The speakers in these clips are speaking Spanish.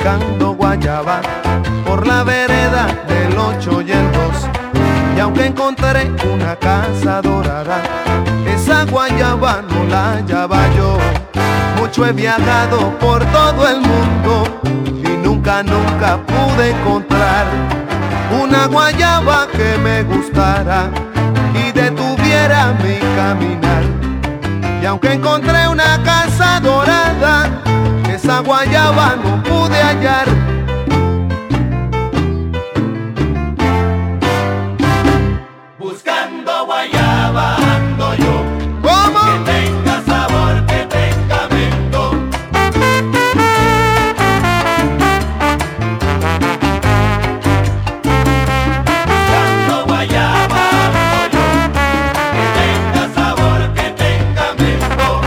buscando guayaba por la vereda del 8 y el 2. Y aunque encontré una casa dorada, esa guayaba no la hallaba yo. Mucho he viajado por todo el mundo y nunca pude encontrar una guayaba que me gustara y detuviera mi caminar. Y aunque encontré una casa dorada, esa guayaba no pude hallar. Buscando guayaba ando yo. ¿Cómo? Que tenga sabor, que tenga mento. Buscando guayaba ando yo. Que tenga sabor, que tenga mento.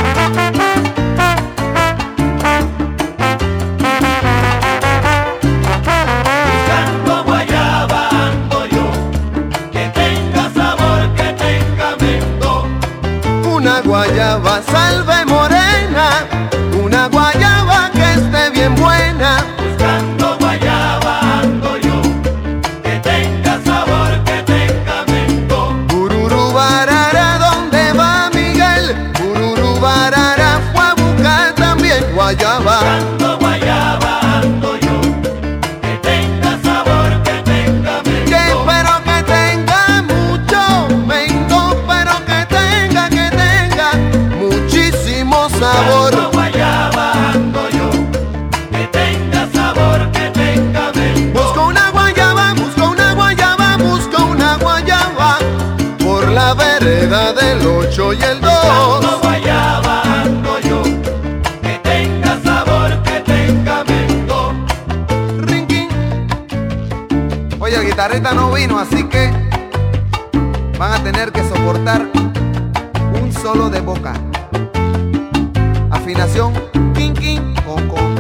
Buscando guayaba ando yo. Que tenga sabor, que tenga mento. Una guayaba salve morena, una guayaba que esté bien buena. Buscando guayaba ando yo. Que tenga sabor, que tenga mento. Bururu barara, ¿dónde va Miguel? Bururu barara fue a buscar también guayaba. Buscando guayaba ando yo. Que tenga sabor, que tenga Que mento. espero que tenga mucho mento, pero que tenga muchísimo sabor. Buscando guayaba ando yo. Que tenga sabor, que tenga mento. Busco una guayaba, busco una guayaba, busco una guayaba por la vereda del 8 y el 2. Buscando guayaba ando yo. Que tenga sabor, que tenga mento. Rinquín. Oye, el guitarrista no vino, así que van a tener que soportar un solo de boca. Afinación, quin, quin, con, con.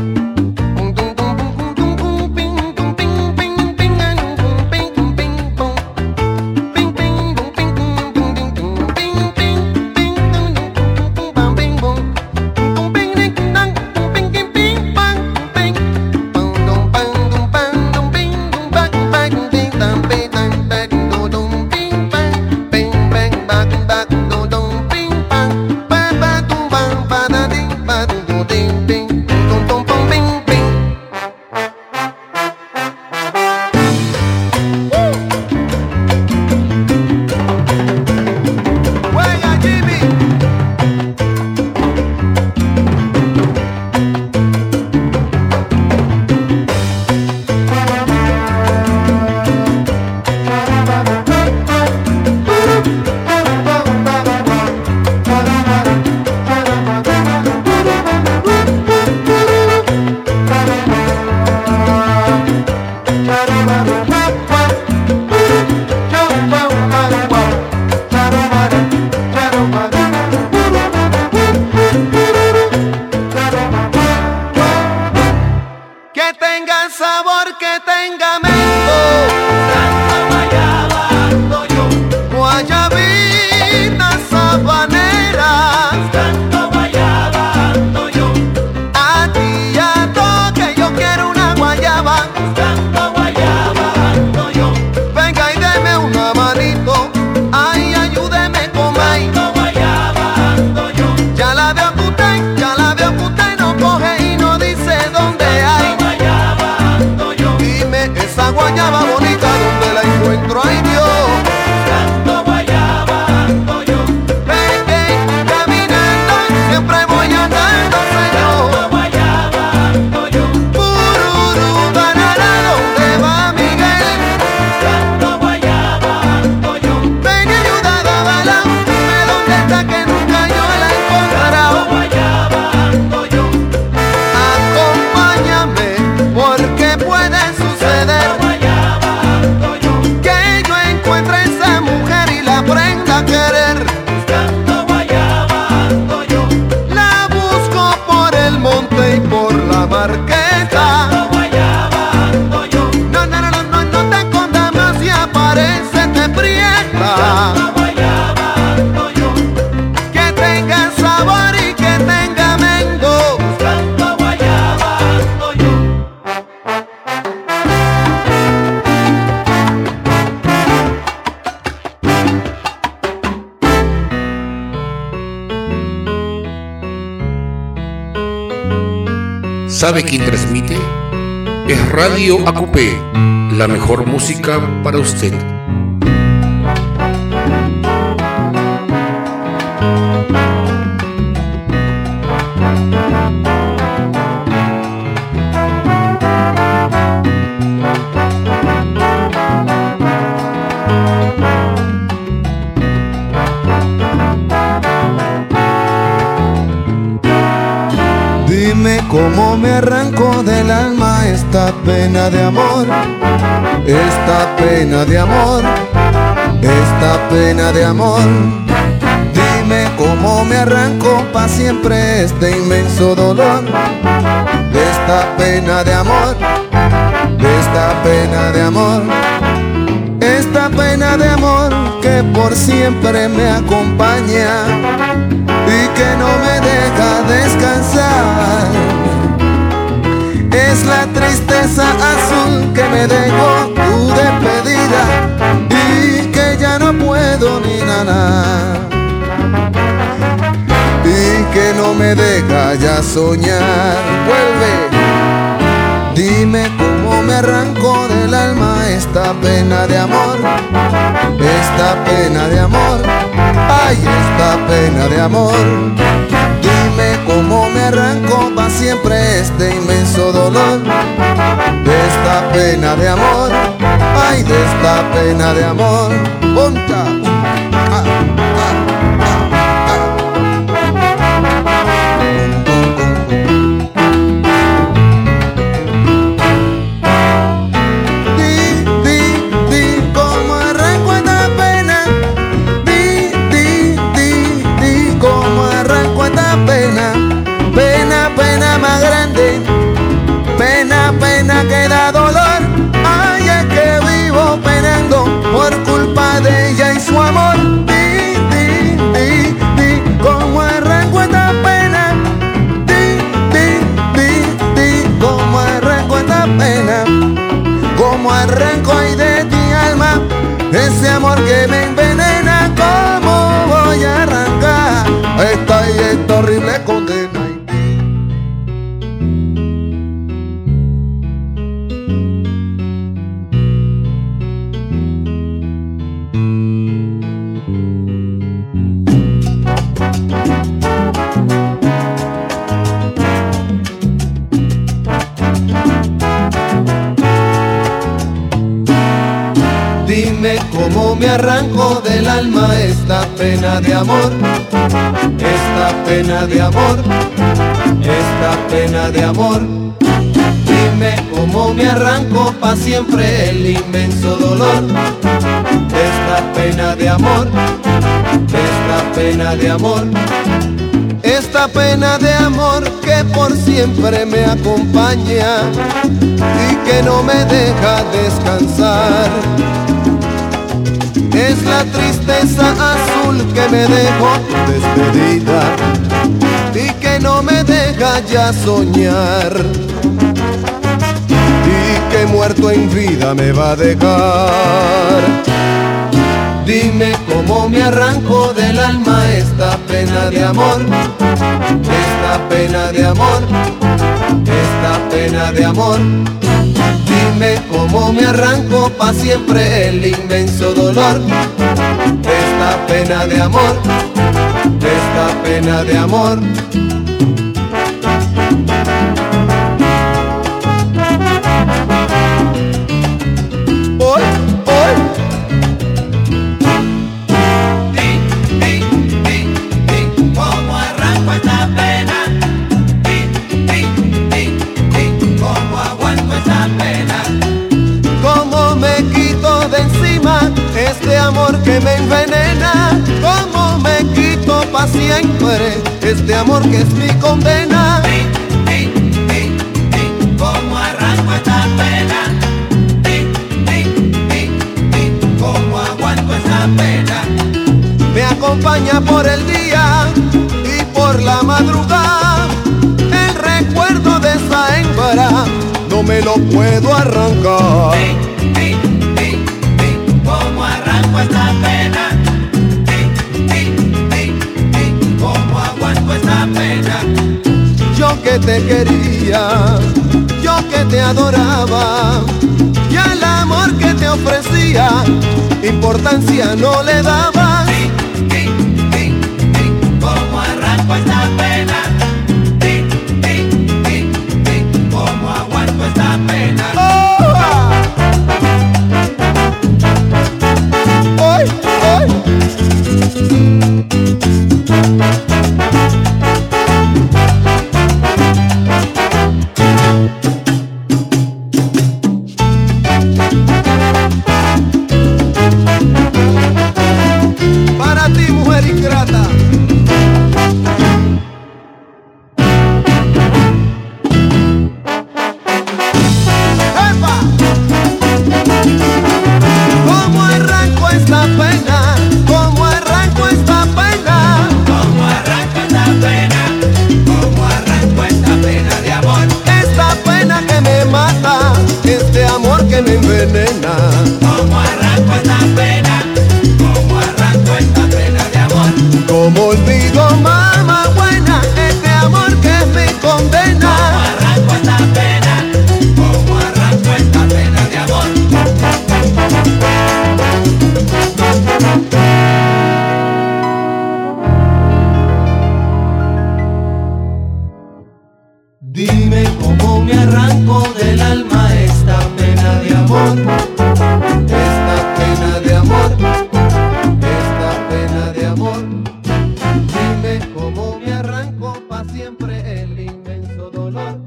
Que tenga sabor, que tenga mento. Buscando guayaba ando yo. Guayabita sabanera, Buscando guayaba ando yo. a ti y a todo que yo quiero una guayaba. Buscando guayaba ando yo. Venga y deme una manito, ay, ayúdeme con maíz. Buscando guayaba ando yo. Ya la veo que usted no coge y no dice dónde hay. Guayaba ando yo. Dime esa ¿Sabe quién transmite? Es Radio Acupé, la mejor música para usted. Cómo me arrancó del alma esta pena de amor, esta pena de amor, esta pena de amor. Dime cómo me arrancó pa' siempre este inmenso dolor, de esta pena de amor, de esta pena de amor, esta pena de amor que por siempre me acompaña y que no me deja descansar. Es la tristeza azul que me dejó tu despedida y que ya no puedo ni nada, y que no me deja ya soñar. Vuelve, dime cómo me arrancó del alma esta pena de amor, esta pena de amor, ay, esta pena de amor. Dime cómo me arrancó pa' siempre este inmenso dolor, de esta pena de amor, ay, de esta pena de amor. Ponta. Pena que da dolor, ay, es que vivo penando por culpa de ella y su amor. Cómo arranco esta pena, cómo arranco esta pena, cómo arranco ahí de ti alma, ese amor que me envenena. Cómo voy a arrancar esta horrible condena. Cómo me arranco del alma esta pena de amor, esta pena de amor, esta pena de amor. Dime cómo me arranco pa' siempre el inmenso dolor, esta pena de amor, esta pena de amor, esta pena de amor que por siempre me acompaña y que no me deja descansar. Es la tristeza azul que me dejó despedida y que no me deja ya soñar, y que muerto en vida me va a dejar. Dime cómo me arranco del alma esta pena de amor, esta pena de amor, esta pena de amor. Dime cómo me arranco pa' siempre el inmenso dolor, de esta pena de amor, de esta pena de amor. Hoy, cómo arranco esta pena, cómo aguanto esta pena, cómo me quito de encima este amor que me envenena, cómo me quito pa' siempre este amor que es mi condena. cómo arranco esta pena, cómo aguanto esta pena. Me acompaña por el día y por la madrugada el recuerdo de esa hembra, no me lo puedo arrancar. Cómo arranco esta pena, cómo aguanto esta pena. Yo que te quería, yo que te adoraba, y al amor que te ofrecía, importancia no le daba. Como arranco esta pena, como aguanto esta pena. ¡Hoy, hoy! Para ti, mujer ingrata. ¡Epa! ¿Cómo arranco esta pena? ¿Cómo arranco esta pena? Como arranco esta pena, como arranco esta pena de amor. Esta pena que me mata, este amor que me envenena. Como arranco esta pena, como arranco esta pena de amor. Como olvido, mamá buena, este amor que es mi condena. Como arranco esta pena, como arranco esta pena de amor. Dime cómo me arranco del alma esta pena de amor, esta pena de amor, esta pena de amor. Dime cómo me arranco pa' siempre el inmenso dolor.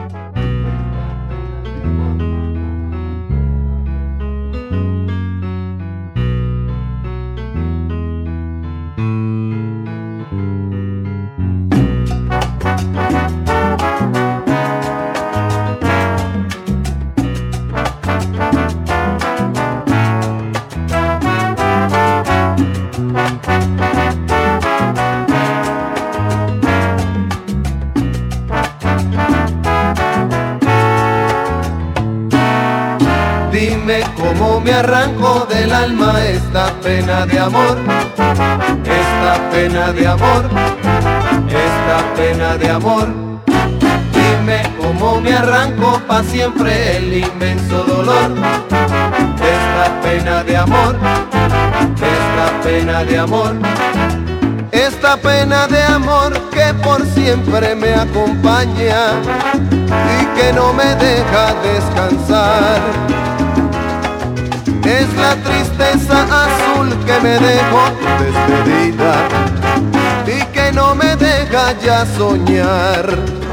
Dime cómo me arranco del alma esta pena de amor, esta pena de amor, esta pena de amor. Dime cómo me arranco pa' siempre el inmenso dolor, esta pena de amor, esta pena de amor. Esta pena de amor que por siempre me acompaña y que no me deja descansar. Es la tristeza azul que me dejó tu despedida y que no me deja ya soñar,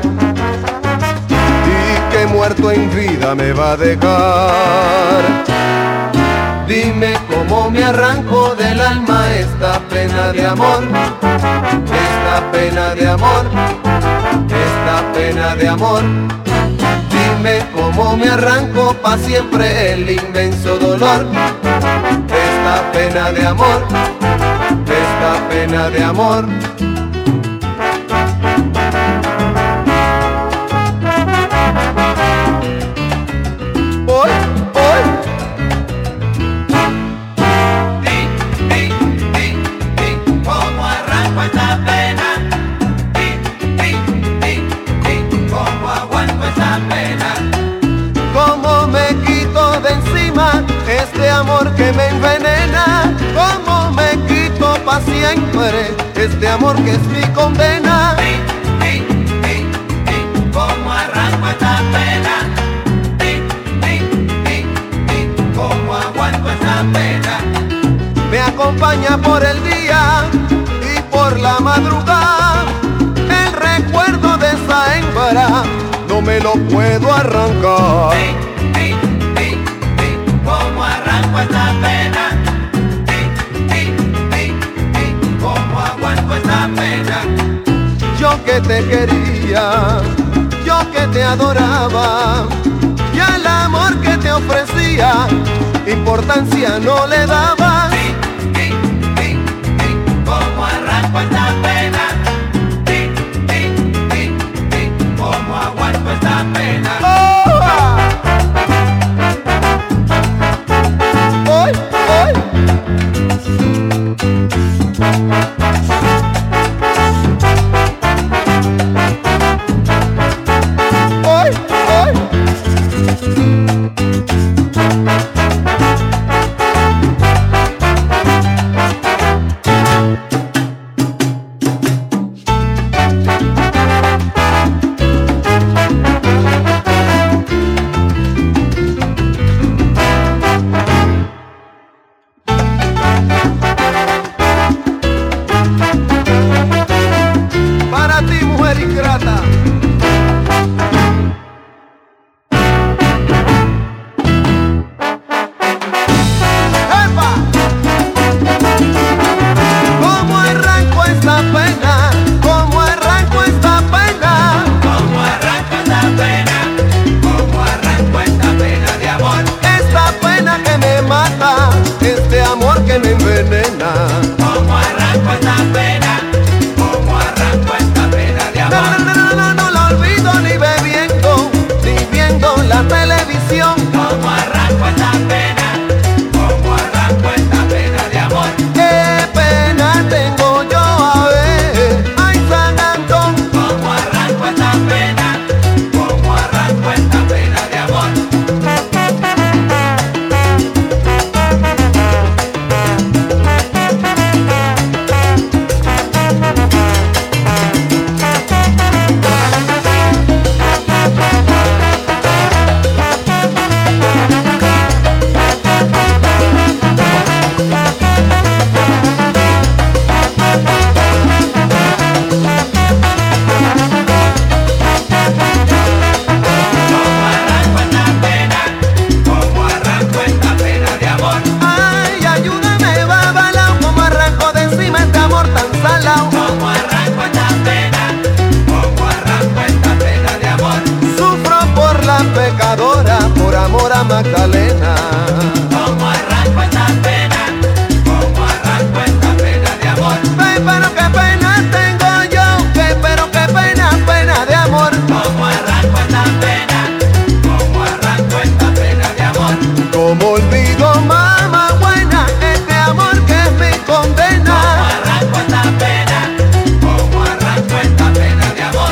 y que muerto en vida me va a dejar. Dime cómo me arranco del alma esta pena de amor, esta pena de amor, esta pena de amor. Dime cómo me arranco pa' siempre el inmenso dolor, esta pena de amor, esta pena de amor. Hoy, hoy. Como arranco esta pena, como aguanto esta pena. Cómo me quito de encima este amor que me envenena. Cómo me quito pa' siempre este amor que es mi condena. Como arranco esta pena, como aguanto esta pena. Me acompaña por el día y por la madrugada. El recuerdo de esa hembra no me lo puedo arrancar. Como arranco esta pena, como aguanto esta pena. Yo que te quería, yo que te adoraba, y al amor que te ofrecía, importancia no le daba. Como arranco esta pena, como aguanto esta pena. Hoy, hoy. ti, mujer ingrata. Este amor que me envenena. ¿Cómo arranco esta pena? ¿Cómo arranco esta pena de amor? No lo olvido ni bebiendo, ni viendo la televisión. ¿Cómo arranco esta pena? ¿Cómo arranco esta pena de amor? ¿Qué pena tengo yo, a ver? Ay, San Antón. ¿Cómo arranco esta pena? ¿Cómo arranco esta pena de amor? Por amor a Magdalena. ¿Cómo arranco esta pena? ¿Cómo arranco esta pena de amor? Pero qué pena tengo yo, pero qué pena, pena de amor. ¿Cómo arranco esta pena? ¿Cómo arranco esta pena de amor? ¿Cómo olvido, mamá buena, este amor que es mi condena? ¿Cómo arranco esta pena? ¿Cómo arranco esta pena de amor?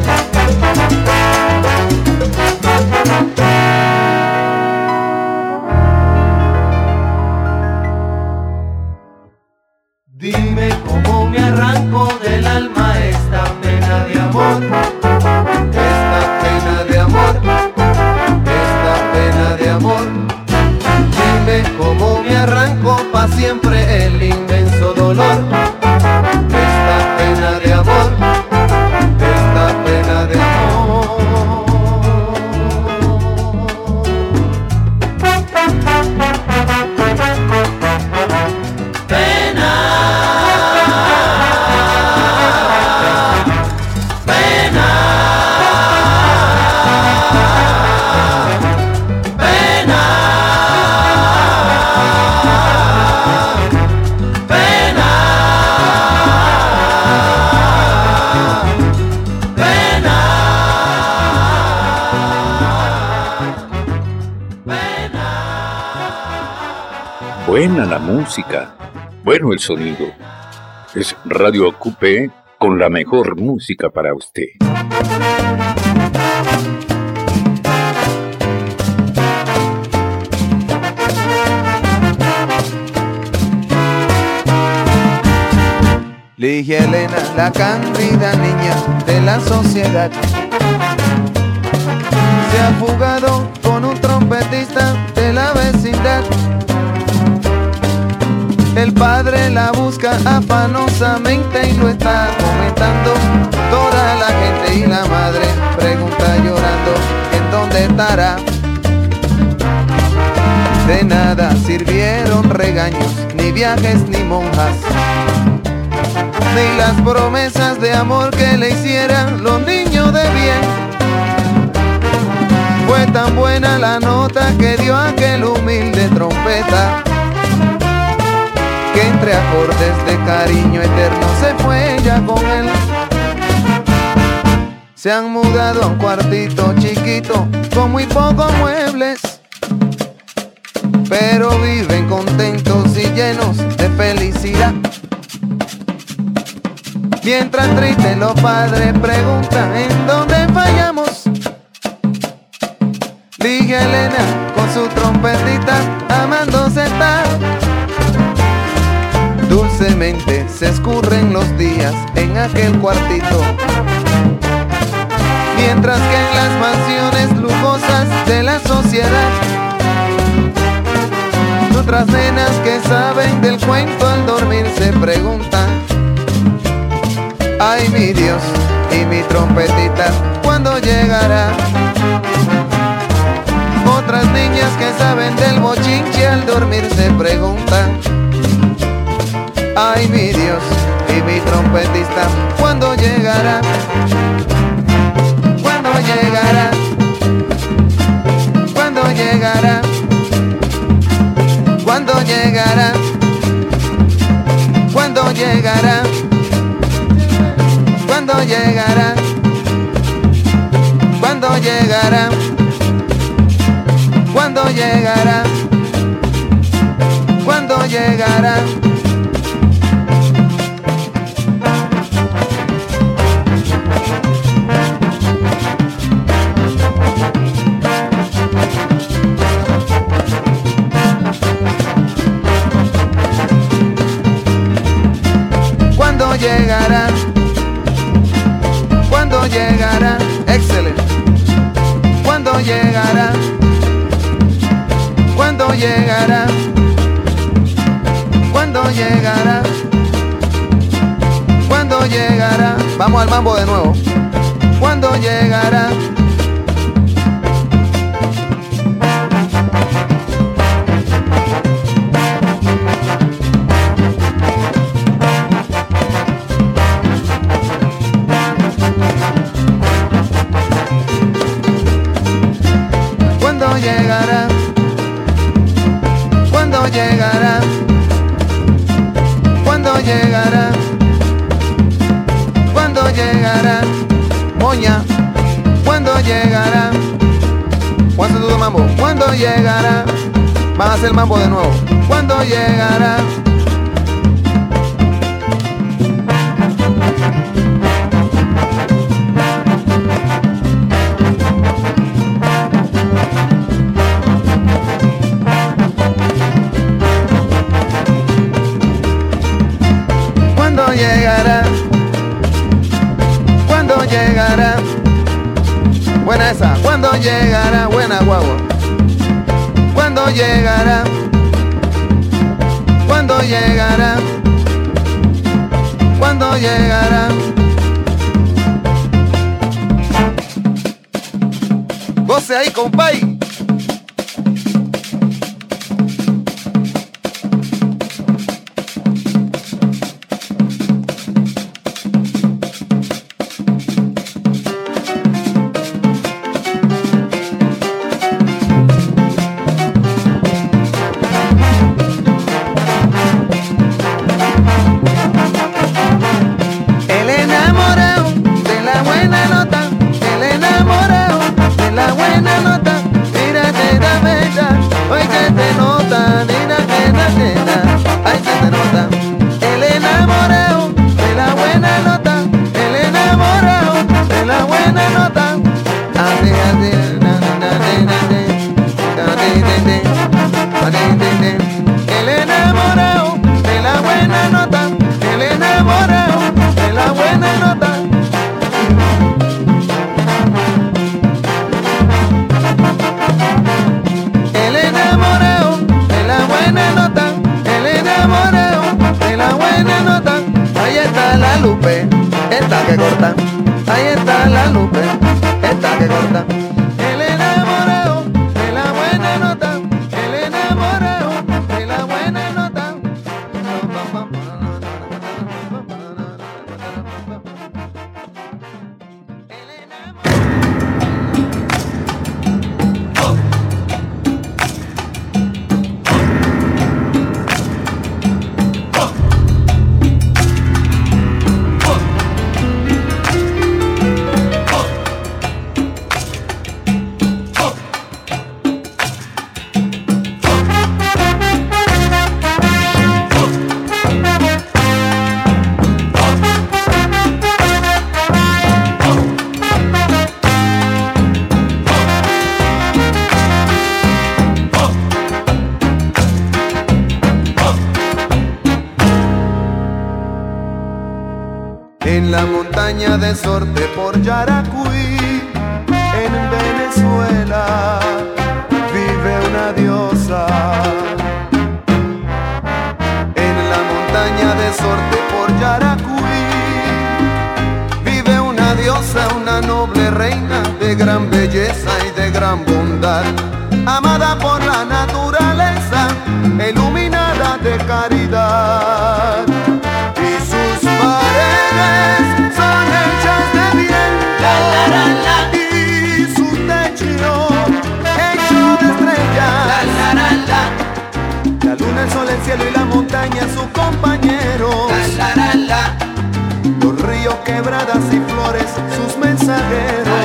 Dime cómo me arranco del alma esta pena de amor, esta pena de amor, esta pena de amor. Dime cómo me arranco pa' siempre el inmenso dolor, esta pena de amor, esta pena de amor. Buena la música, bueno el sonido. Es Radio Acupé con la mejor música para usted. Ligia Elena, la cándida niña de la sociedad, se ha fugado con un trompetista de la vecindad. El padre la busca afanosamente y lo está comentando toda la gente, y la madre pregunta llorando en dónde estará. De nada sirvieron regaños, ni viajes ni monjas, ni las promesas de amor que le hicieran los niños de bien. Fue tan buena la nota que dio aquel humilde trompeta, que entre acordes de cariño eterno se fue ella con él. Se han mudado a un cuartito chiquito con muy pocos muebles, pero viven contentos y llenos de felicidad. Mientras tristes los padres preguntan en dónde fallamos, Ligia Elena con su trompetita amándose está. Dulcemente se escurren los días en aquel cuartito, mientras que en las mansiones lujosas de la sociedad, otras nenas que saben del cuento al dormir se preguntan Ay, mi Dios, y mi trompetita, ¿cuándo llegará? Otras niñas que saben del bochinche al dormir se preguntan. Ay, mi Dios, y mi trompetista, ¿cuándo llegará? ¿Cuándo llegará? ¿Cuándo llegará? ¿Cuándo llegará? ¿Cuándo llegará? ¿Cuándo llegará? ¿Cuándo llegará? ¿Cuándo llegará? ¿Cuándo llegará? ¿Cuándo llegará? ¿Cuándo llegará? Excelente. ¿Cuándo llegará? ¿Cuándo llegará? ¿Cuándo llegará? ¿Cuándo llegará? Vamos al mambo de nuevo. ¿Cuándo llegará? ¿Cuándo llegará? ¿Cuándo llegará? ¿Cuándo llegará? ¿Cuándo llegará? Moña, ¿cuándo llegará? ¿Cuándo se todo mambo? ¿Cuándo llegará? Van a hacer mambo de nuevo. ¿Cuándo llegará? ¿Cuándo llegará? ¿Cuándo llegará? Buena esa. ¿Cuándo llegará? Buena guagua. ¿Cuándo llegará? ¿Cuándo llegará? ¿Cuándo llegará? Goce ahí, compay. Esta que corta, ahí está la Lupe, esta que corta. El enamorado de la buena nota, el enamorado de la buena nota. En la montaña de Sorte por Yaracuy, en Venezuela, vive una diosa. En la montaña de Sorte por Yaracuy, diosa, una noble reina de gran belleza y de gran bondad, amada por la naturaleza, iluminada de caridad. Y sus paredes son hechas de bien, y su techo hecho de estrellas. La luna, el sol, el cielo y la montaña, sus compañeros. Los ríos, quebradas y flores, sus mensajeros.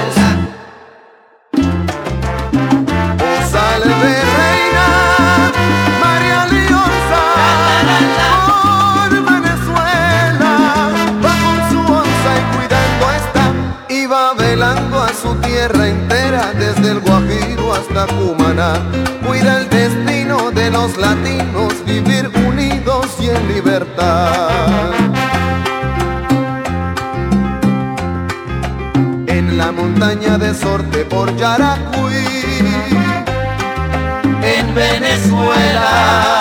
Oh, salve reina María Lionza, por Venezuela, va con su onza y cuidando está, y va velando a su tierra entera, desde el Guajiro hasta Cumaná. Cuida el destino de los latinos, vivir unidos y en libertad. En la montaña de Sorte por Yaracuy, en Venezuela.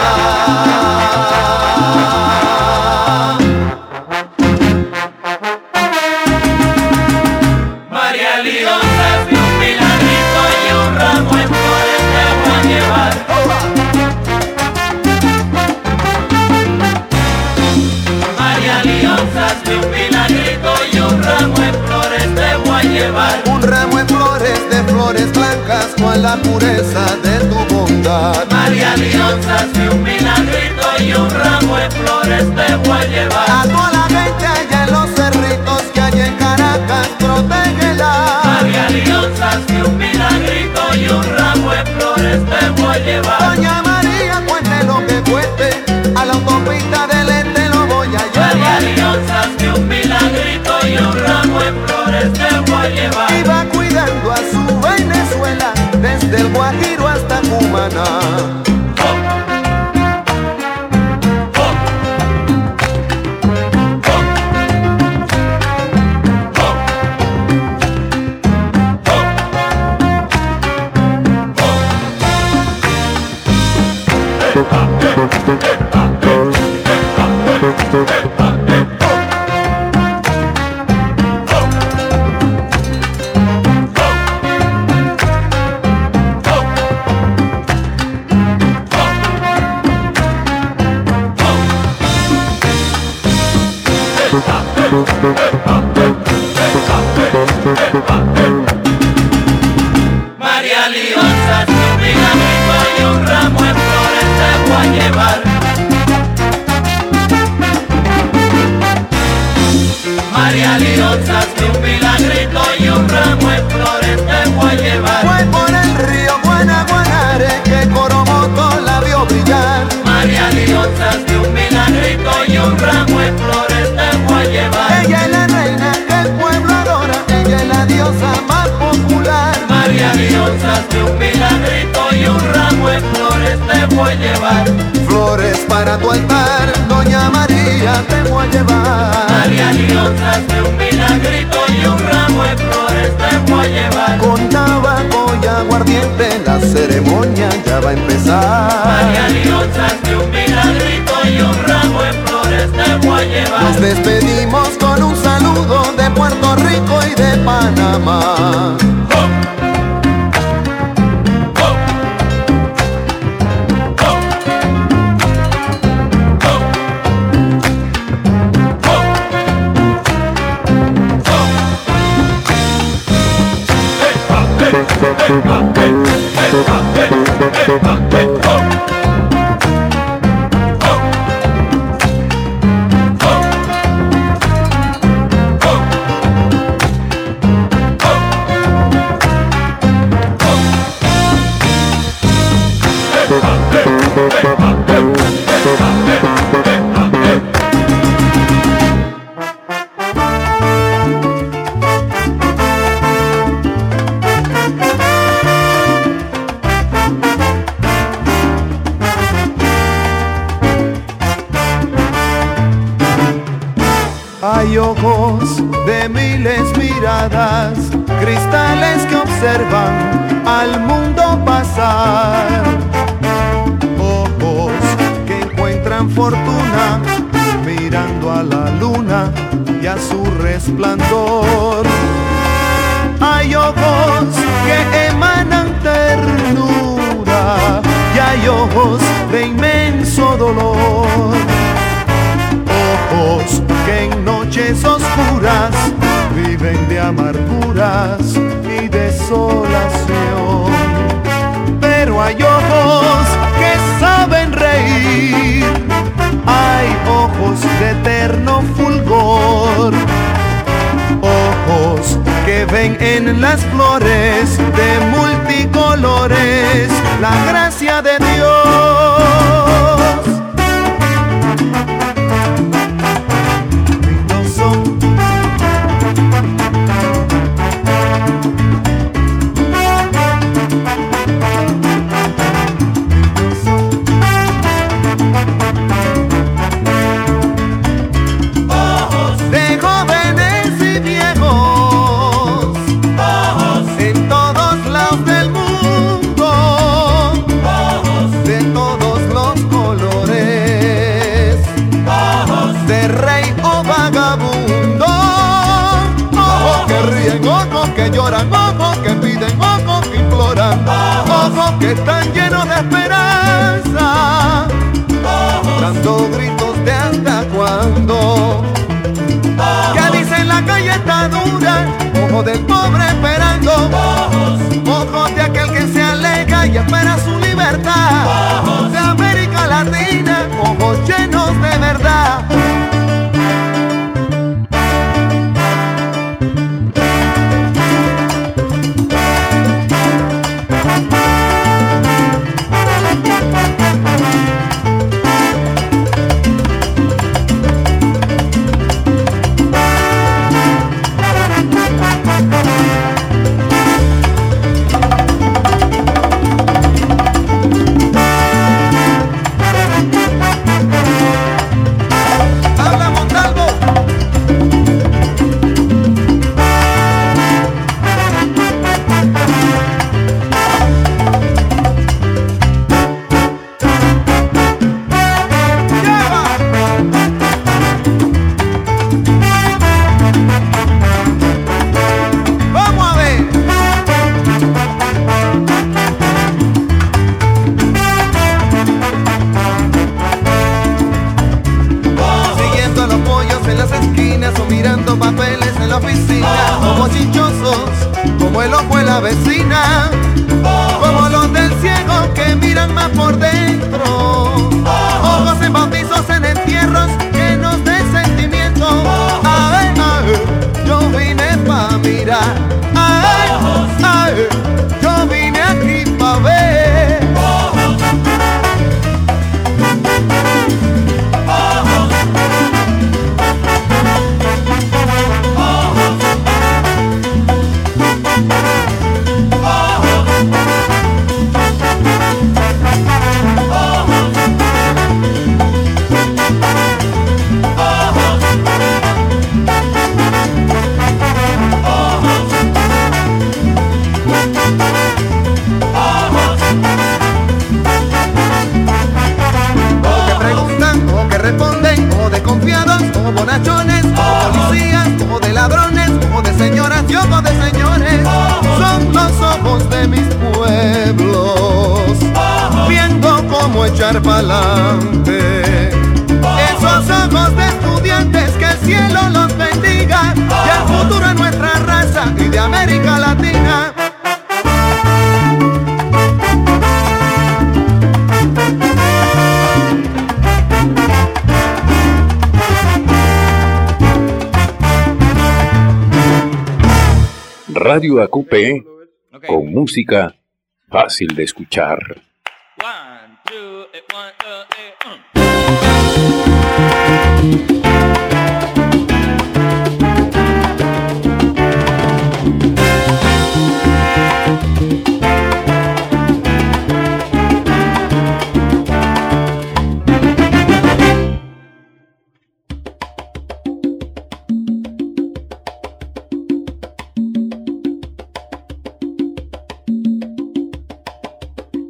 María Lionza, es un milagrito y un ramo en flores te voy a llevar. María Lionza, es un milagrito y un ramo en flores te voy a llevar. Un ramo en flores, de flores blancas, con la pureza de tu bondad. María Lionza, es un milagrito y un ramo en flores te voy a llevar. A toda la gente allá en los cerritos que hay en Caracas, protégela. María Lionza, es un milagrito y un ramo en flores te voy a llevar. Doña María, cuente lo que cuente, a la autopista del Este lo voy a llevar. María Lionza, es un milagrito y un ramo en flores te voy a llevar. Y va cuidando a su Venezuela, desde el Guajiro hasta Cumaná. María Lionza, es un milagrito y un ramo en flores te voy a llevar. María Lionza, es un milagrito y un ramo en flores te voy a llevar. Fue por el río Guanaguanare que Coromoto la vio brillar. María Lionza, es un milagrito y un ramo en flores te voy a llevar. Ella es la reina que el pueblo adora, ella es la diosa más popular. María Lionza, es un milagrito y un ramo en flores te voy a llevar. Flores para tu altar, Doña María, te voy a llevar. María Lionza, es un milagrito y un ramo en flores te voy a llevar. Con tabaco y aguardiente la ceremonia ya va a empezar. María Lionza, es un milagrito y un ramo en flores te voy a llevar. Nos despedimos con un saludo de Puerto Rico y de Panamá. Hay ojos de miles miradas, cristales que observan al mundo pasar. Ojos que encuentran fortuna mirando a la luna y a su resplandor. Hay ojos que emanan ternura y hay ojos de inmenso dolor. Ojos que en noches oscuras viven de amarguras y desolación. Pero hay ojos que saben reír, hay ojos de eterno fulgor, ojos que ven en las flores de multicolores la gracia de Dios. Lindos son ojos que lloran, ojos que piden, ojos que imploran, ojos que están llenos de esperanza, dando gritos de hasta cuándo. Que dicen la calle está dura, ojos del pobre esperando, ojos de aquel que se aleja y espera su libertad, de América Latina, ojos llenos de verdad. Echar pa'lante. Esos ojos de estudiantes, que el cielo los bendiga, y el futuro de nuestra raza y de América Latina. Radio AQP, con música fácil de escuchar.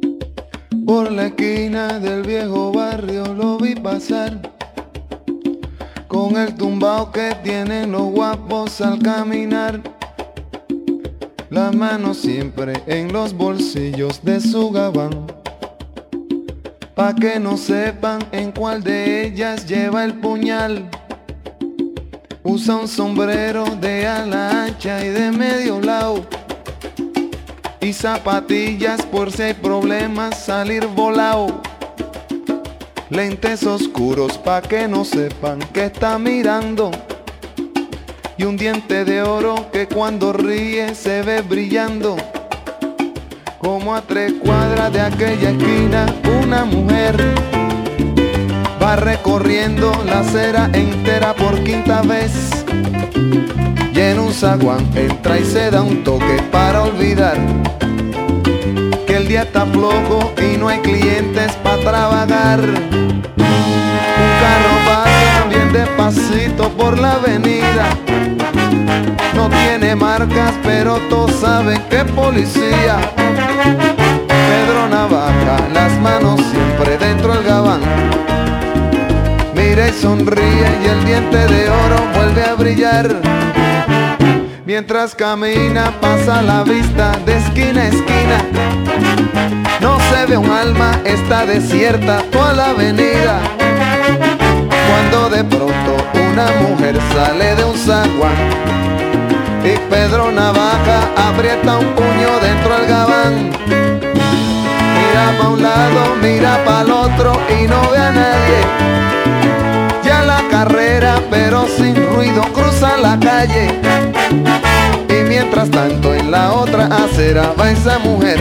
Por la esquina del viejo barrio lo vi pasar, con el tumbao que tienen los guapos al caminar. Las manos siempre en los bolsillos de su gabán, pa' que no sepan en cuál de ellas lleva el puñal. Usa un sombrero de ala ancha y de medio lado, y zapatillas por si hay problemas salir volado. Lentes oscuros pa' que no sepan que está mirando, y un diente de oro que cuando ríe se ve brillando. Como a 3 cuadras de aquella esquina una mujer va recorriendo la acera entera por 5ª vez, y en un zaguán entra y se da un toque para olvidar que el día está flojo y no hay clientes para trabajar. Un carro pasa bien despacito por la avenida, no tiene marcas pero todos saben que es policía. Pedro Navaja, las manos siempre dentro del gabán, mira y sonríe y el diente de oro vuelve a brillar. Mientras camina pasa la vista de esquina a esquina, no se ve un alma, está desierta toda la avenida. Cuando de pronto una mujer sale de un zaguán y Pedro Navaja aprieta un puño dentro del gabán. Mira pa' un lado, mira pa' el otro y no ve a nadie. Ya la carrera pero sin ruido cruza la calle, y mientras tanto en la otra acera va esa mujer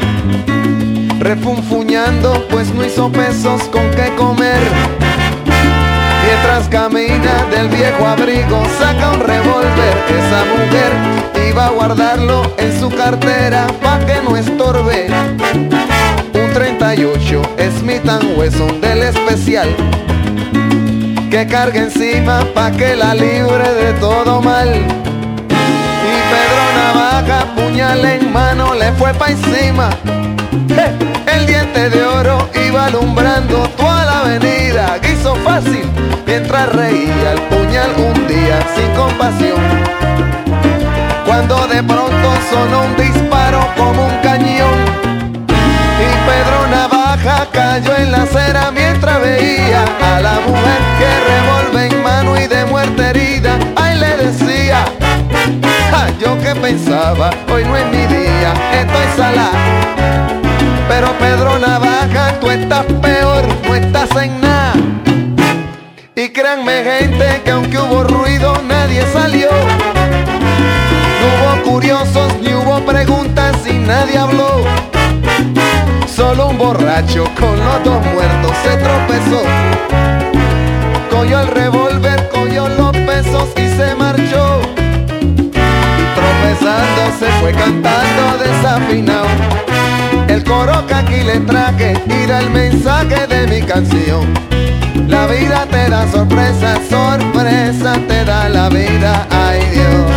refunfuñando pues no hizo pesos con qué comer. Mientras camina del viejo abrigo saca un revólver. Esa mujer iba a guardarlo en su cartera pa' que no estorbe. Un 38 Smith & Wesson del especial que carga encima pa' que la libre de todo mal. Y Pedro Navaja, puñal en mano, le fue pa' encima. El diente de oro iba alumbrando toda la avenida. Guiso fácil mientras reía, el puñal hundía sin compasión. Cuando de pronto sonó un disparo como un cañón, y Pedro Navaja cayó en la acera mientras veía a la mujer que revólver en mano y de muerte herida. Ay, le decía, yo que pensaba, hoy no es mi día, estoy salada. Pero Pedro Navaja, tú estás peor, no estás en nada. Y créanme gente que aunque hubo ruido nadie salió. No hubo curiosos ni hubo preguntas y nadie habló. Solo un borracho con los 2 muertos se tropezó, cogió el revólver, cogió los pesos y se marchó. Tropezando se fue cantando desafinado el coro que aquí le traje y da el mensaje de mi canción. La vida te da sorpresa, sorpresa te da la vida, ay Dios.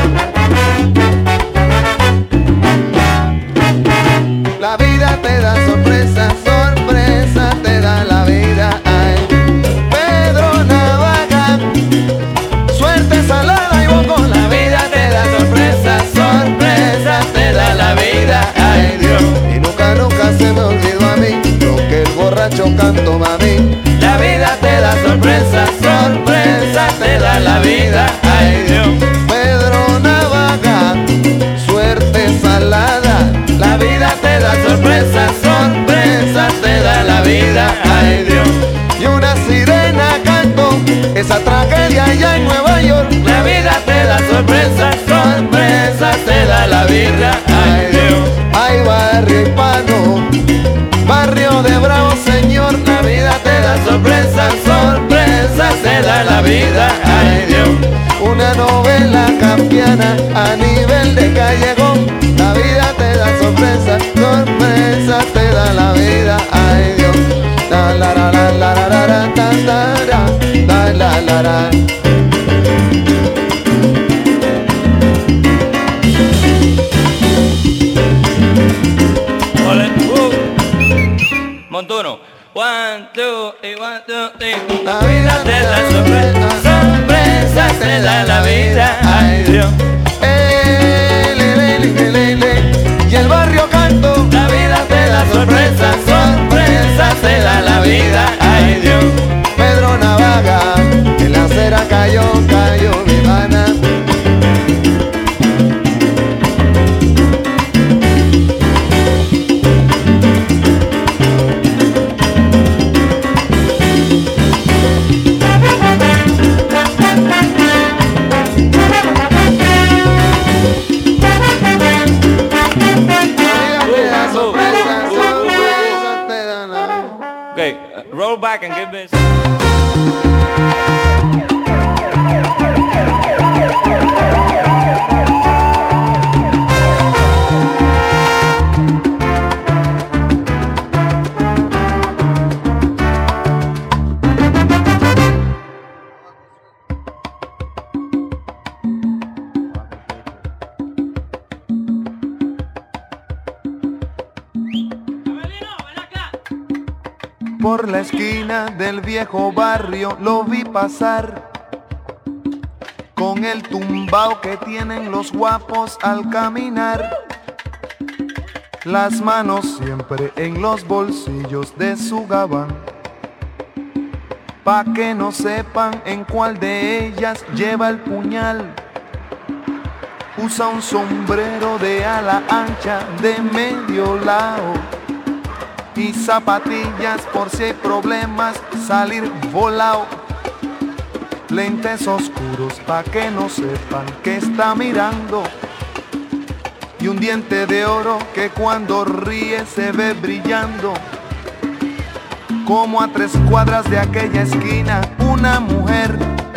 La vida te da sorpresa, sorpresa te da la vida, ay. Pedro Navaja, suerte salada y vos con la vida te da sorpresa, sorpresa te da la vida, ay Dios. Y nunca, nunca se me olvidó a mí lo que el borracho cantó, mami. La vida te da sorpresa, sorpresa te da la vida, ay Dios. Pedro Navaja, suerte salada, la vida te da sorpresa, sorpresa te da la vida, ay Dios. Y una sirena cantó esa tragedia allá en Nueva York. La vida te da sorpresa, sorpresa te da la vida, ay Dios. Ay, barrio hispano, barrio de Bravo, señor. La vida te da sorpresa, sorpresa te da la vida, ay Dios. Una novela campiana a nivel de callejón. La vida te da sorpresa, sorpresa te da la vida, ay Dios. La la la la la la la la la la la la. Montuno, 1, 2 y 1, 2, 3. La vida te da sorpresa, sorpresa back and give this. Por la esquina del viejo barrio lo vi pasar, con el tumbao que tienen los guapos al caminar, las manos siempre en los bolsillos de su gabán, pa' que no sepan en cuál de ellas lleva el puñal. Usa un sombrero de ala ancha de medio lado y zapatillas por si hay problemas salir volado. Lentes oscuros pa' que no sepan que está mirando, y un diente de oro que cuando ríe se ve brillando. Como a 3 cuadras de aquella esquina una mujer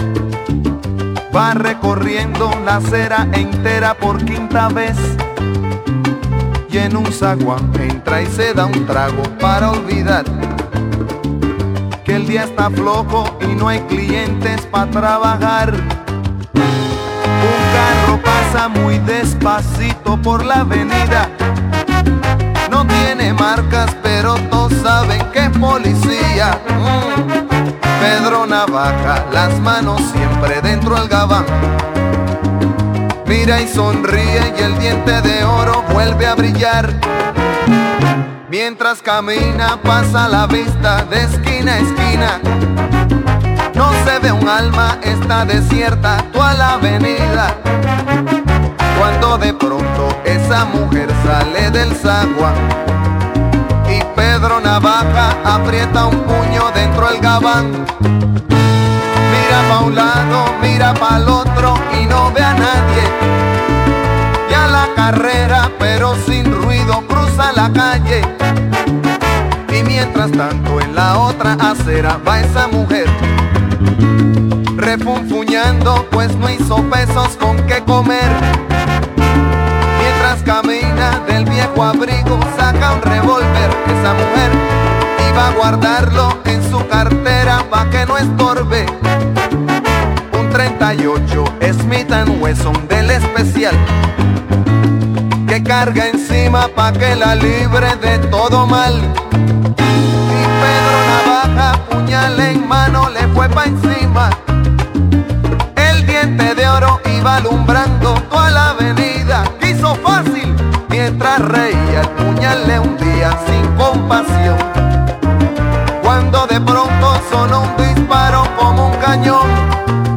va recorriendo la acera entera por 5ª vez, y en un zaguán entra y se da un trago para olvidar que el día está flojo y no hay clientes para trabajar. Un carro pasa muy despacito por la avenida, no tiene marcas pero todos saben que es policía. Pedro Navaja, las manos siempre dentro del gabán, mira y sonríe y el diente de oro vuelve a brillar. Mientras camina pasa la vista de esquina a esquina, no se ve un alma, está desierta toda la avenida. Cuando de pronto esa mujer sale del zaguán y Pedro Navaja aprieta un puño dentro del gabán. Mira pa' un lado, mira pa' el otro y no ve a nadie. Y a la carrera, pero sin ruido, cruza la calle. Y mientras tanto en la otra acera va esa mujer refunfuñando, pues no hizo pesos con qué comer. Mientras camina del viejo abrigo saca un revólver. Esa mujer iba a guardarlo en su cartera pa' que no estorbe. 38 Smith & Wesson del especial que carga encima pa' que la libre de todo mal. Y Pedro Navaja, puñal en mano, le fue pa' encima. El diente de oro iba alumbrando toda la avenida. Quiso fácil mientras reía, el puñal le hundía sin compasión. Cuando de pronto sonó un disparo como un cañón,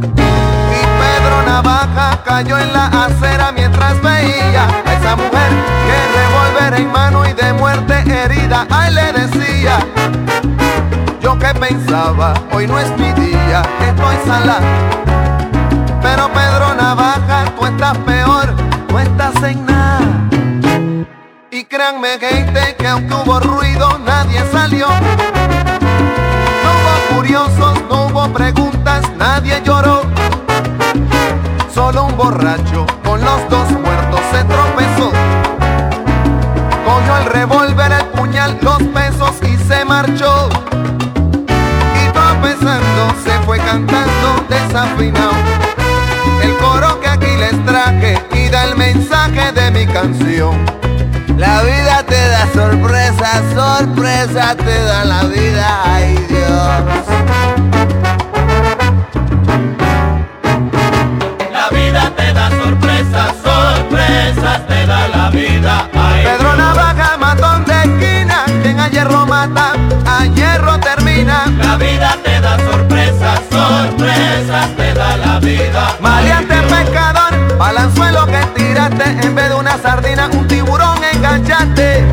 Navaja cayó en la acera mientras veía a esa mujer que revólver en mano y de muerte herida. Ay, le decía, yo que pensaba, hoy no es mi día, estoy salada. Pero Pedro Navaja, tú estás peor, no estás en nada. Y créanme gente que aunque hubo ruido nadie salió. No hubo curiosos, no hubo preguntas, nadie lloró. Solo un borracho con los 2 muertos se tropezó. Cogió el revólver, el puñal, los pesos y se marchó. Y tropezando se fue cantando desafinado el coro que aquí les traje y da el mensaje de mi canción. La vida te da sorpresa, sorpresa te da la vida, ay Dios. Te da sorpresas, sorpresas te da la vida. Ay, Pedro Navaja, matón de esquina, quien a hierro mata, a hierro termina. La vida te da sorpresas, sorpresas te da la vida. Maleante pescador, balanzuelo que tiraste, en vez de una sardina, un tiburón enganchaste.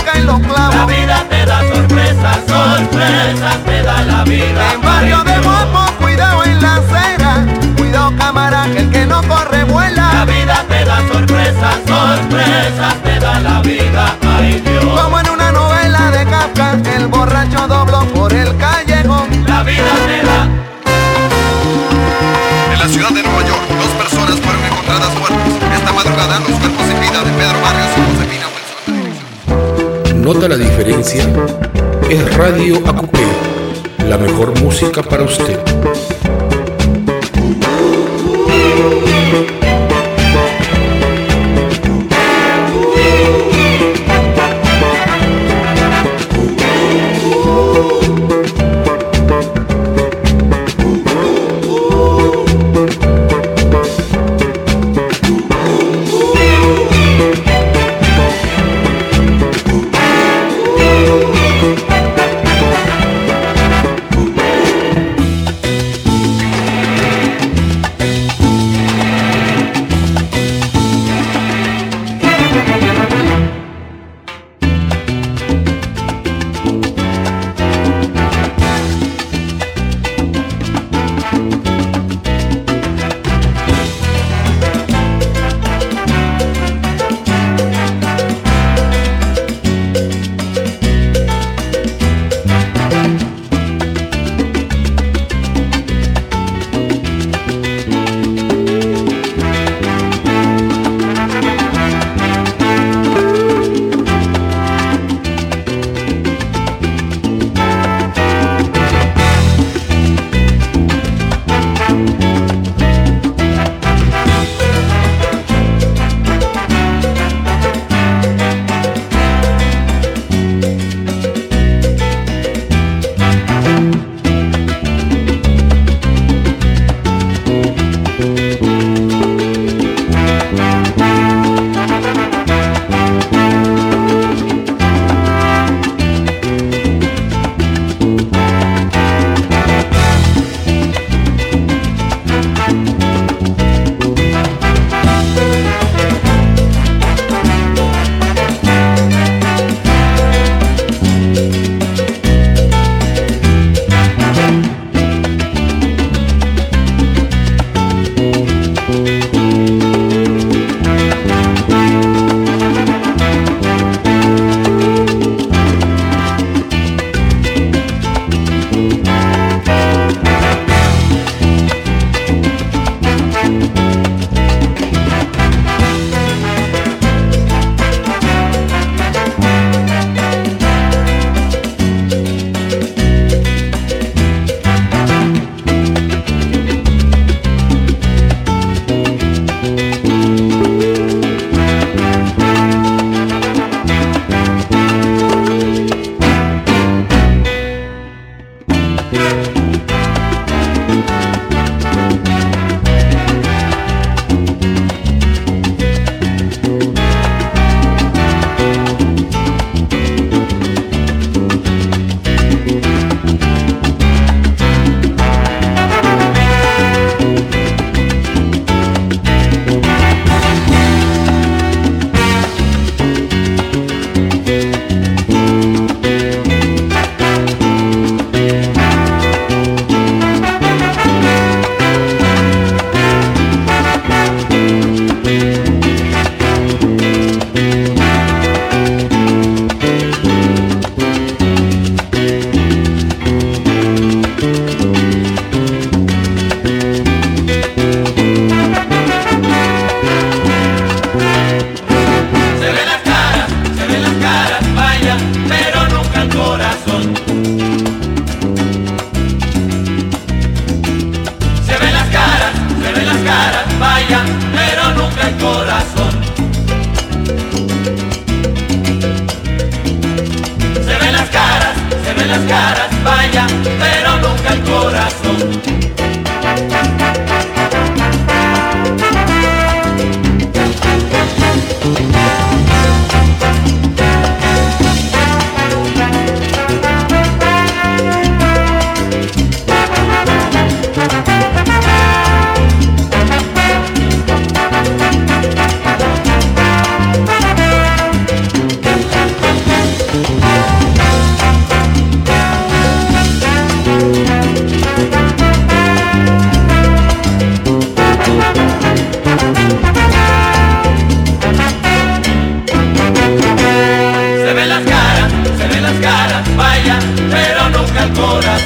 caen los clavos. La vida te da sorpresas, sorpresas te da la vida. En barrio de Momo, cuidado en la acera, cuidado cámara, que el que no corre vuela. La vida te da sorpresas, sorpresas te da la vida, ay Dios. Como en una novela de Kafka, el borracho dobló por el callejón. La vida te da. En la ciudad de Nueva York, 2 personas fueron encontradas muertas esta madrugada. Los cuerpos sin vida de Pedro Barrios y Josefina Wilson. ¿Nota la diferencia? Es Radio AQP, la mejor música para usted.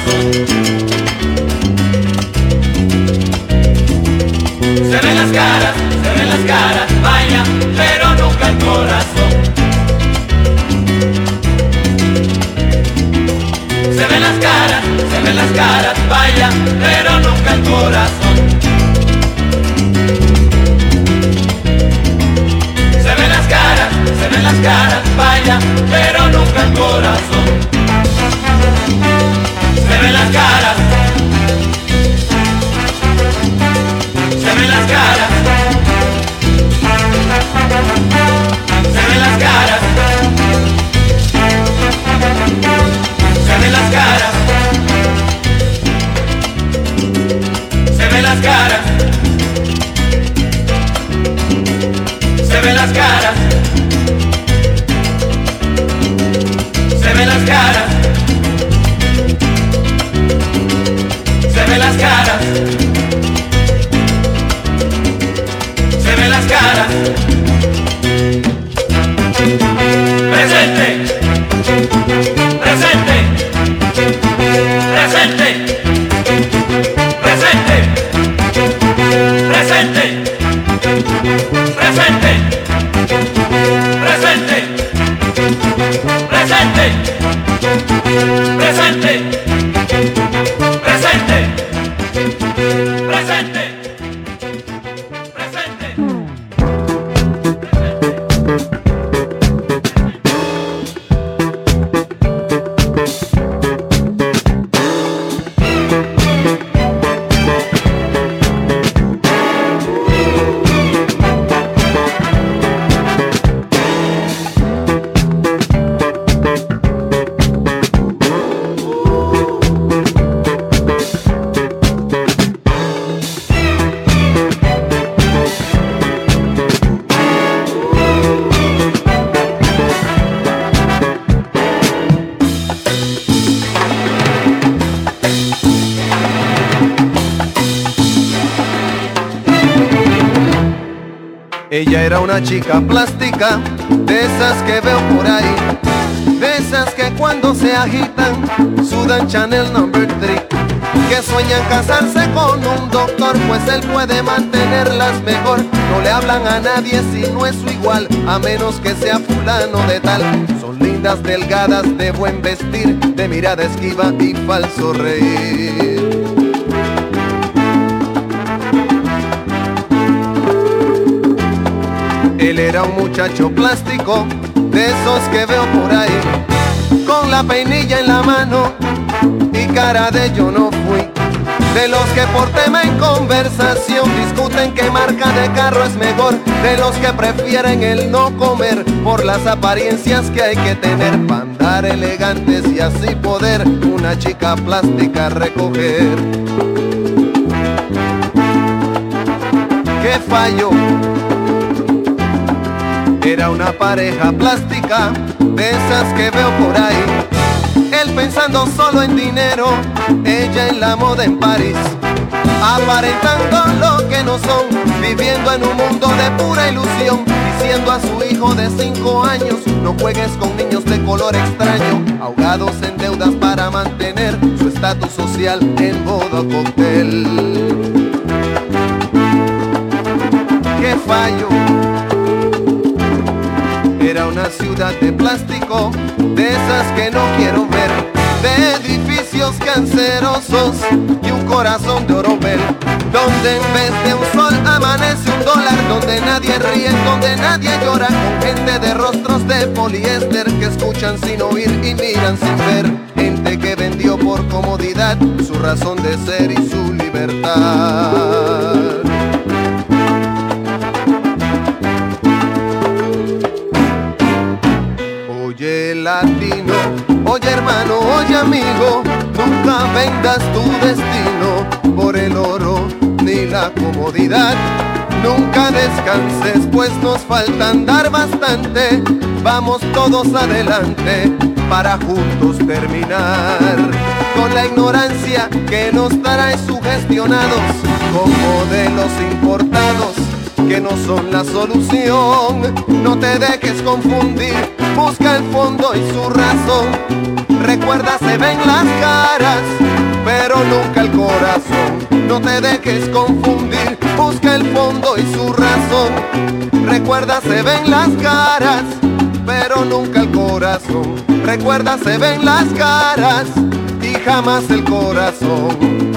corazón. Se ven las caras, vaya, pero nunca el corazón. Se ven las caras, vaya, pero nunca el corazón. Se ven las caras, vaya, pero nunca el corazón. Se ven las caras. Se ven las caras. Se ven las caras. Se ven las caras. Se ven las caras. Se ven las caras. Se ven las caras. Se ven las caras. Se ven las caras. Presente. Presente. Presente. Presente. Presente. Presente. Presente. Presente. Presente. Presente. Presente. Ella era una chica plástica, de esas que veo por ahí, de esas que cuando se agitan sudan Chanel No. 3, que sueñan casarse con un doctor, pues él puede mantenerlas mejor. No le hablan a nadie si no es su igual, a menos que sea fulano de tal. Son lindas, delgadas, de buen vestir, de mirada esquiva y falso reír. Él era un muchacho plástico, de esos que veo por ahí, con la peinilla en la mano y cara de yo no fui. De los que por tema en conversación discuten qué marca de carro es mejor. De los que prefieren el no comer por las apariencias que hay que tener para andar elegantes y así poder una chica plástica recoger. ¿Qué falló? Era una pareja plástica, de esas que veo por ahí. Él pensando solo en dinero, ella en la moda en París. Aparentando lo que no son, viviendo en un mundo de pura ilusión. Diciendo a su hijo de 5 años, no juegues con niños de color extraño. Ahogados en deudas para mantener su estatus social en modo cóctel. ¿Qué fallo? Era una ciudad de plástico, de esas que no quiero ver, de edificios cancerosos y un corazón de oropel, donde en vez de un sol amanece un dólar, donde nadie ríe, donde nadie llora, con gente de rostros de poliéster que escuchan sin oír y miran sin ver, gente que vendió por comodidad su razón de ser y su libertad. Oye latino, oye hermano, oye amigo, nunca vendas tu destino por el oro ni la comodidad. Nunca descanses, pues nos falta andar bastante. Vamos todos adelante para juntos terminar con la ignorancia que nos trae sugestionados con modelos importados que no son la solución. No te dejes confundir, busca el fondo y su razón. Recuerda, se ven las caras, pero nunca el corazón. No te dejes confundir, busca el fondo y su razón. Recuerda, se ven las caras, pero nunca el corazón. Recuerda, se ven las caras y jamás el corazón.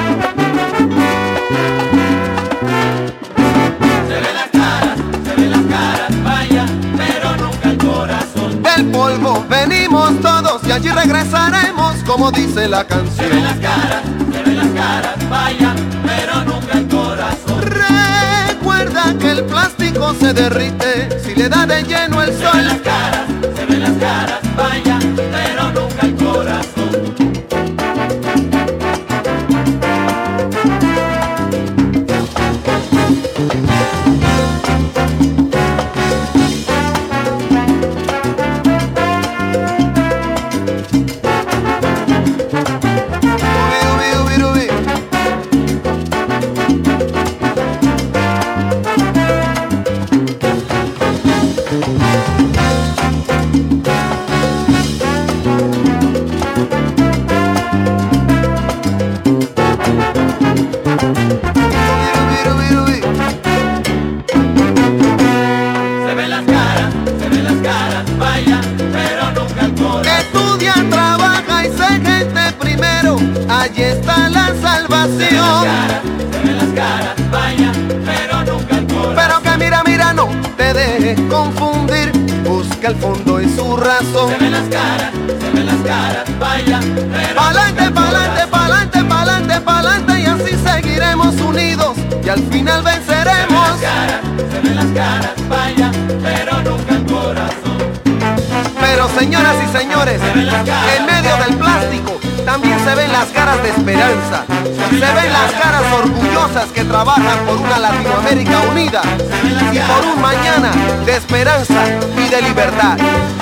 Se ven las caras, vaya, pero nunca el corazón. Del polvo venimos todos y allí regresaremos, como dice la canción. Se ven las caras, vaya, pero nunca el corazón. Recuerda que el plástico se derrite si le da de lleno el sol. Se ven las caras, vaya, pero nunca el corazón. Allí está la salvación. Se ven las caras, vaya, pero nunca el corazón. Pero que mira, no te dejes confundir, busca el fondo y su razón. Se ven las caras, vaya, pero pa'lante, pa'lante, pa'lante, pa'lante, pa'lante, y así seguiremos unidos y al final venceremos. Se ven las caras, vaya, pero nunca el corazón. Pero señoras y señores, en medio del plástico también se ven las caras de esperanza. Se ven las caras orgullosas que trabajan por una Latinoamérica unida y por un mañana de esperanza y de libertad.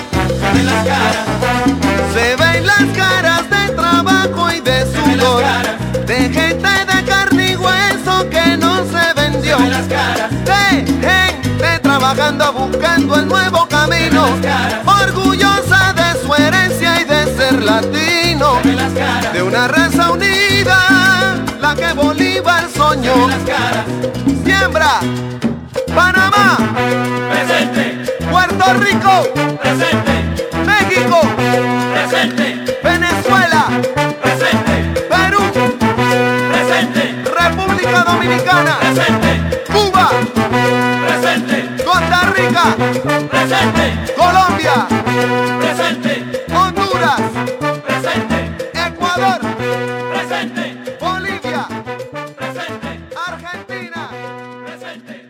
Se ven las caras de trabajo y de sudor, de gente de carne y hueso que no se vendió, de gente trabajando buscando el nuevo camino, orgullosa de su herencia y de ser latino, de una raza unida, la que Bolívar soñó. Siembra, Panamá, presente, Puerto Rico, presente, México, presente, Venezuela, presente, Perú, presente, República Dominicana, presente, Cuba, presente, Costa Rica, presente, Colombia, presente, Honduras, presente, Ecuador, presente, Bolivia, presente, Argentina, presente.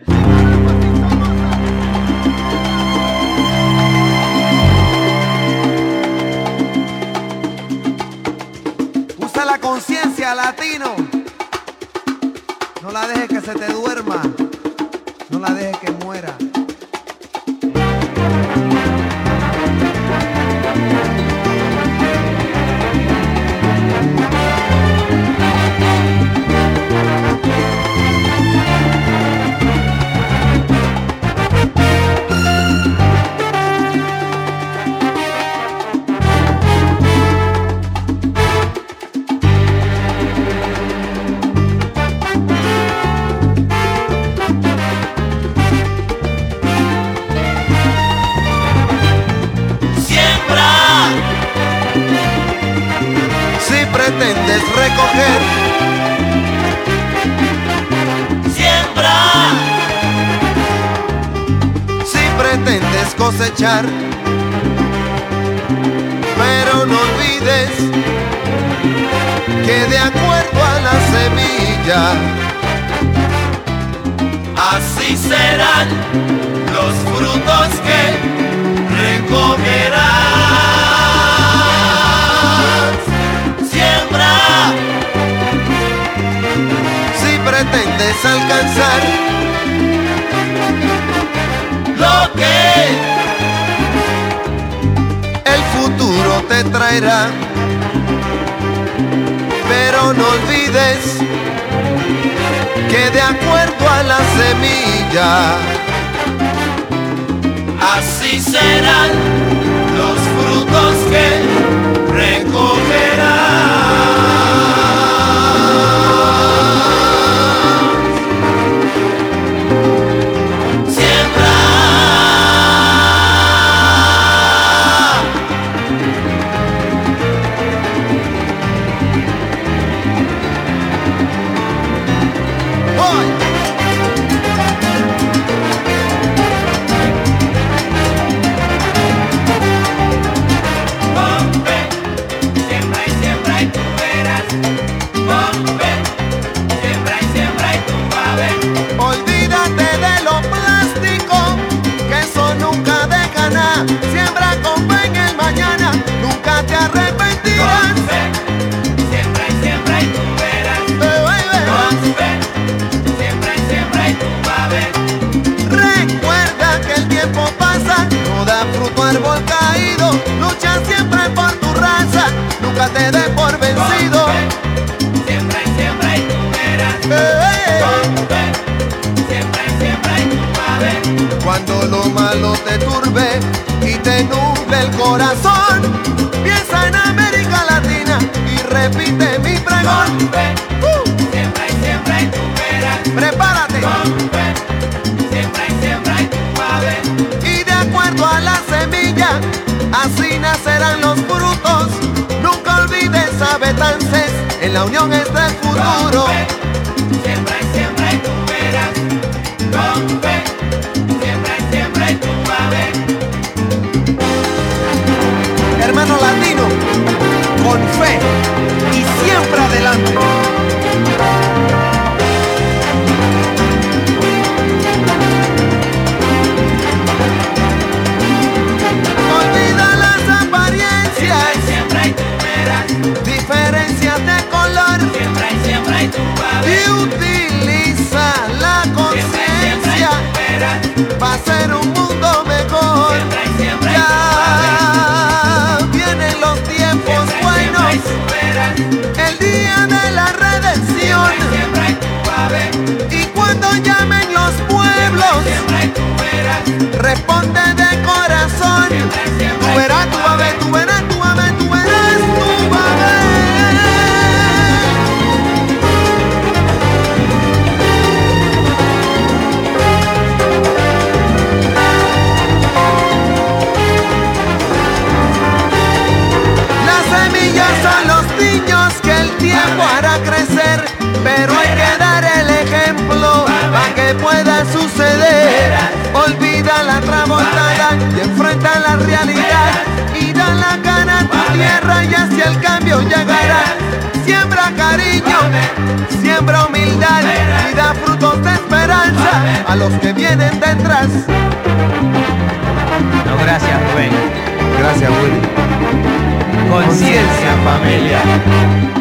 Usa la conciencia, latino. No la dejes que se te duerma. No la dejes que muera. Pretendes recoger, Siembra, si pretendes cosechar, pero no olvides que de acuerdo a la semilla, así serán los frutos que recogerás. si pretendes alcanzar Lo que el futuro te traerá, pero no olvides que de acuerdo a la semilla, así serán los frutos que recogerás. con fe, siembra y tú vas a ver. Olvídate de lo plástico, que eso nunca deja nada. Siembra con fe en el mañana, nunca te arrepentirás. Con fe, siembra y tú verás. Con fe, siembra y tú vas a ver. Recuerda que el tiempo pasa, no da fruto árbol caído. Lucha siempre por tu raza, nunca te des por vencido. Con fe, siembra y tú verás. Con fe, siembra y tú vas a ver. Cuando lo malo te turbe y te nuble el corazón, piensa en América Latina y repite mi pregón. Con fe, siembra y tú verás. Prepárate. Con fe, siembra y tú vas a ver. Y de acuerdo a la semilla, así nacerán los frutos. Nunca olvides a Betances, en la unión está el futuro. Con fe, siembra y tú verás. Con fe, siembra y tú vas a ver. Hermano latino, con fe y siempre adelante. Olvida las apariencias, Siembra y tú verás. diferencias de color Siembra y tú vas a ver. y utiliza la conciencia para hacer un mundo mejor. Siembra y Ya vienen los tiempos buenos, el día de la redención. siembra y tú vas a ver. Y cuando llamen los pueblos, Siembra y tú verás. responde de corazón. Tú verás, tú vas a ver, tú verás, tú vas a ver, tú verás, tú vas a ver. Las semillas son los niños que el tiempo hará crecer, pero hay que dar el ejemplo para que pueda suceder. Olvida la tramontada y enfrenta la realidad y da la cara a tu tierra y hacia el cambio llegará. Siembra cariño, siembra humildad y da frutos de esperanza a los que vienen detrás. No, gracias, Rubén. Gracias, Willy. Conciencia, familia.